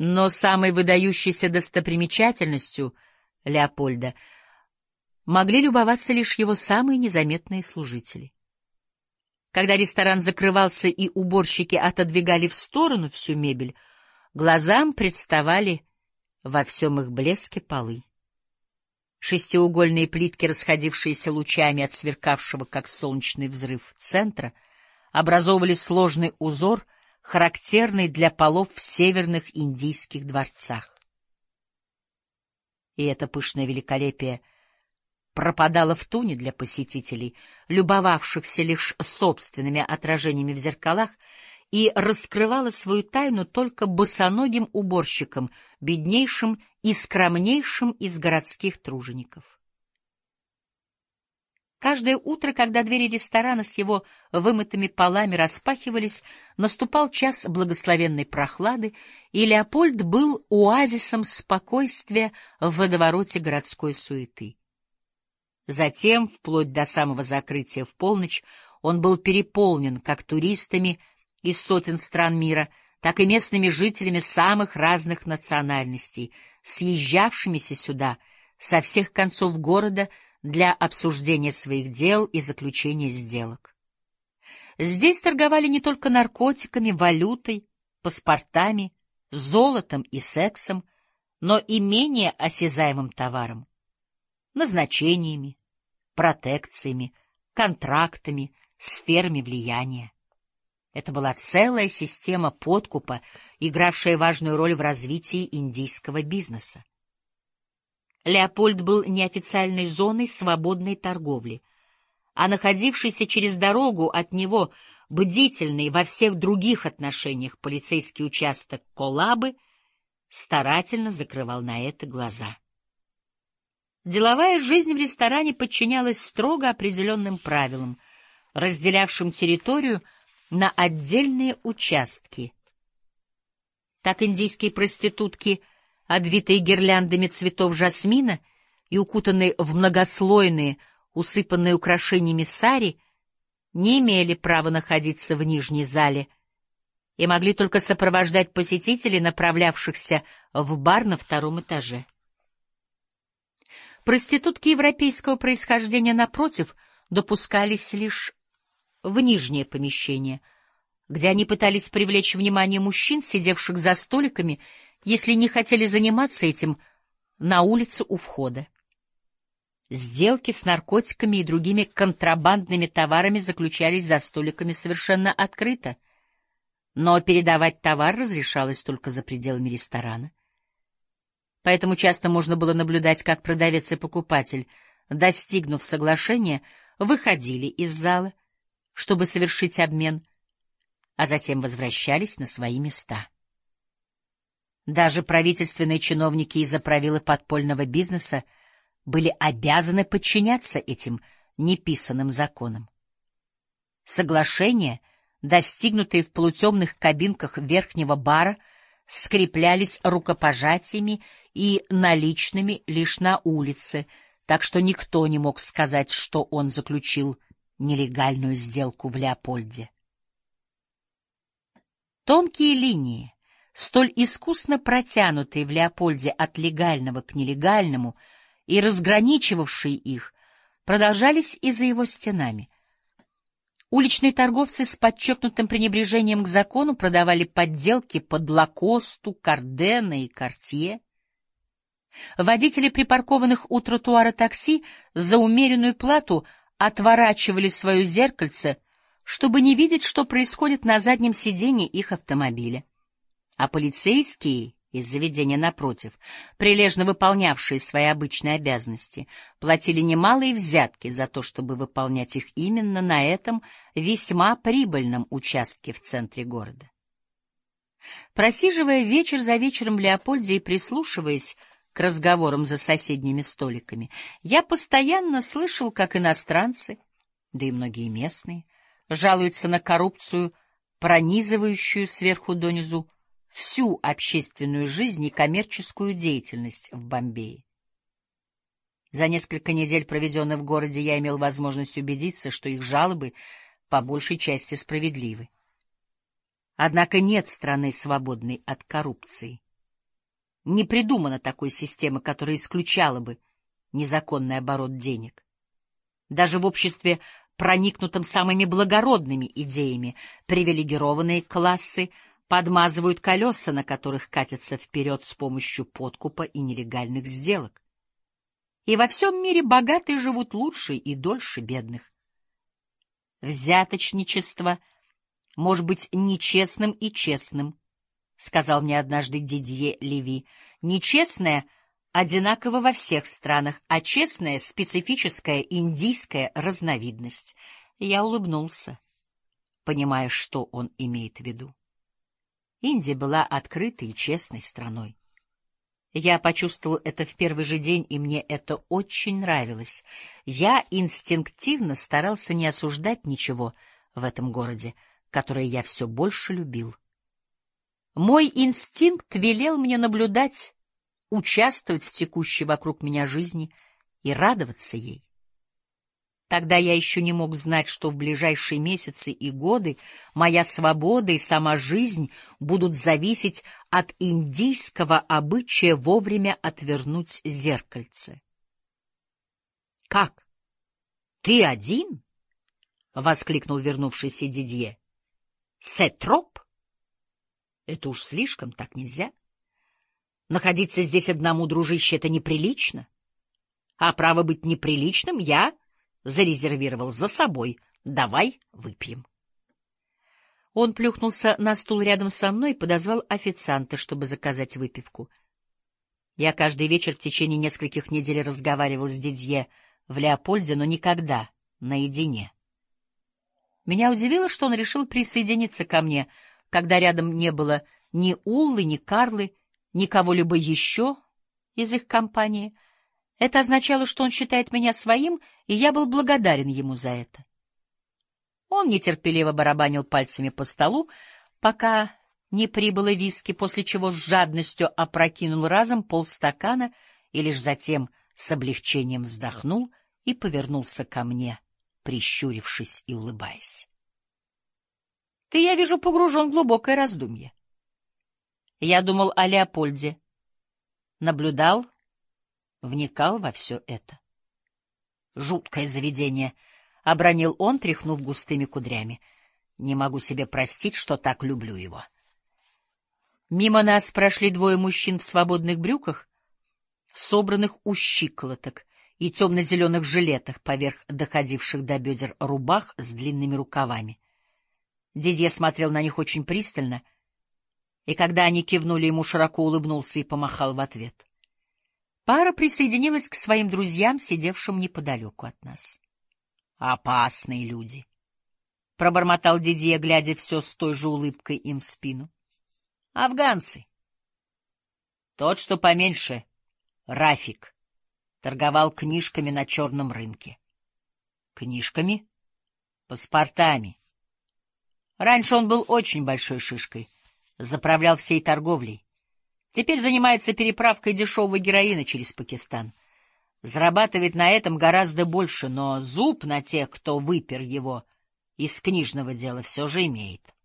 Но самой выдающейся достопримечательностью Леопольда могли любоваться лишь его самые незаметные служители. Когда ресторан закрывался и уборщики отодвигали в сторону всю мебель, глазам представали во всем их блеске полы. Шестиугольные плитки, расходившиеся лучами от сверкавшего, как солнечный взрыв, центра, образовывали сложный узор, характерный для полов в северных индийских дворцах. И это пышное великолепие пропадало в туне для посетителей, любовавшихся лишь собственными отражениями в зеркалах, и раскрывала свою тайну только босоногим уборщикам, беднейшим и скромнейшим из городских тружеников. Каждое утро, когда двери ресторана с его вымытыми полами распахивались, наступал час благословенной прохлады, и Леопольд был оазисом спокойствия в водовороте городской суеты. Затем, вплоть до самого закрытия в полночь, он был переполнен как туристами из сотен стран мира, так и местными жителями самых разных национальностей, съезжавшимися сюда со всех концов города для обсуждения своих дел и заключения сделок. Здесь торговали не только наркотиками, валютой, паспортами, золотом и сексом, но и менее осязаемым товаром, назначениями, протекциями, контрактами, сферами влияния. Это была целая система подкупа, игравшая важную роль в развитии индийского бизнеса. Леопольд был неофициальной зоной свободной торговли, а находившийся через дорогу от него бдительный во всех других отношениях полицейский участок Колабы старательно закрывал на это глаза. Деловая жизнь в ресторане подчинялась строго определенным правилам, разделявшим территорию на отдельные участки. Так индийские проститутки, обвитые гирляндами цветов жасмина и укутанные в многослойные, усыпанные украшениями сари, не имели права находиться в нижней зале и могли только сопровождать посетителей, направлявшихся в бар на втором этаже. Проститутки европейского происхождения, напротив, допускались лишь в нижнее помещение, где они пытались привлечь внимание мужчин, сидевших за столиками, если не хотели заниматься этим на улице у входа. Сделки с наркотиками и другими контрабандными товарами заключались за столиками совершенно открыто, но передавать товар разрешалось только за пределами ресторана. Поэтому часто можно было наблюдать, как продавец и покупатель, достигнув соглашения, выходили из зала, чтобы совершить обмен, а затем возвращались на свои места. Даже правительственные чиновники из-за правил подпольного бизнеса были обязаны подчиняться этим неписанным законам. Соглашения, достигнутые в полутемных кабинках верхнего бара, скреплялись рукопожатиями и наличными лишь на улице, так что никто не мог сказать, что он заключил нелегальную сделку в Леопольде. Тонкие линии, столь искусно протянутые в Леопольде от легального к нелегальному и разграничивавшие их, продолжались и за его стенами. Уличные торговцы с подчеркнутым пренебрежением к закону продавали подделки под Лакосту, Кардена и Картье. Водители припаркованных у тротуара такси за умеренную плату отворачивали свое зеркальце, чтобы не видеть, что происходит на заднем сиденье их автомобиля. А полицейские из заведения напротив, прилежно выполнявшие свои обычные обязанности, платили немалые взятки за то, чтобы выполнять их именно на этом весьма прибыльном участке в центре города. Просиживая вечер за вечером в Леопольде и прислушиваясь к разговорам за соседними столиками, я постоянно слышал, как иностранцы, да и многие местные, жалуются на коррупцию, пронизывающую сверху донизу всю общественную жизнь и коммерческую деятельность в Бомбее. За несколько недель, проведенных в городе, я имел возможность убедиться, что их жалобы по большей части справедливы. Однако нет страны, свободной от коррупции. Не придумано такой системы, которая исключала бы незаконный оборот денег. Даже в обществе, проникнутом самыми благородными идеями, привилегированные классы подмазывают колеса, на которых катятся вперед с помощью подкупа и нелегальных сделок. И во всем мире богатые живут лучше и дольше бедных. Взяточничество может быть нечестным и честным, — сказал мне однажды Дидье Леви. Нечестное одинаково во всех странах, а честная — специфическая индийская разновидность. Я улыбнулся, понимая, что он имеет в виду. Индия была открытой и честной страной. Я почувствовал это в первый же день, и мне это очень нравилось. Я инстинктивно старался не осуждать ничего в этом городе, которое я все больше любил. Мой инстинкт велел мне наблюдать, участвовать в текущей вокруг меня жизни и радоваться ей. Тогда я еще не мог знать, что в ближайшие месяцы и годы моя свобода и сама жизнь будут зависеть от индийского обычая вовремя отвернуть зеркальце. — Как? Ты один? — воскликнул вернувшийся Дидье. — Сетроп? Это уж слишком, так нельзя. Находиться здесь одному, дружище, это неприлично. А право быть неприличным я зарезервировал за собой. Давай выпьем. Он плюхнулся на стул рядом со мной и подозвал официанта, чтобы заказать выпивку. Я каждый вечер в течение нескольких недель разговаривал с Дидье в Леопольде, но никогда наедине. Меня удивило, что он решил присоединиться ко мне, когда рядом не было ни Уллы, ни Карлы, ни кого-либо еще из их компании. Это означало, что он считает меня своим, и я был благодарен ему за это. Он нетерпеливо барабанил пальцами по столу, пока не прибыло виски, после чего с жадностью опрокинул разом полстакана и лишь затем с облегчением вздохнул и повернулся ко мне, прищурившись и улыбаясь. — Ты, я вижу, погружен в глубокое раздумье. Я думал о Леопольде, наблюдал, вникал во все это. Жуткое заведение, — обронил он, тряхнув густыми кудрями. Не могу себе простить, что так люблю его. Мимо нас прошли двое мужчин в свободных брюках, собранных у щиколоток, и темно-зеленых жилетах поверх доходивших до бедер рубах с длинными рукавами. Дидье смотрел на них очень пристально, и когда они кивнули, ему широко улыбнулся и помахал в ответ. Пара присоединилась к своим друзьям, сидевшим неподалеку от нас. — Опасные люди! — пробормотал Дидье, глядя все с той же улыбкой им в спину. — Афганцы. Тот, что поменьше, Рафик, торговал книжками на черном рынке. — Книжками? — Паспортами. Раньше он был очень большой шишкой, заправлял всей торговлей. Теперь занимается переправкой дешевого героина через Пакистан. Зарабатывает на этом гораздо больше, но зуб на тех, кто выпер его из книжного дела, все же имеет.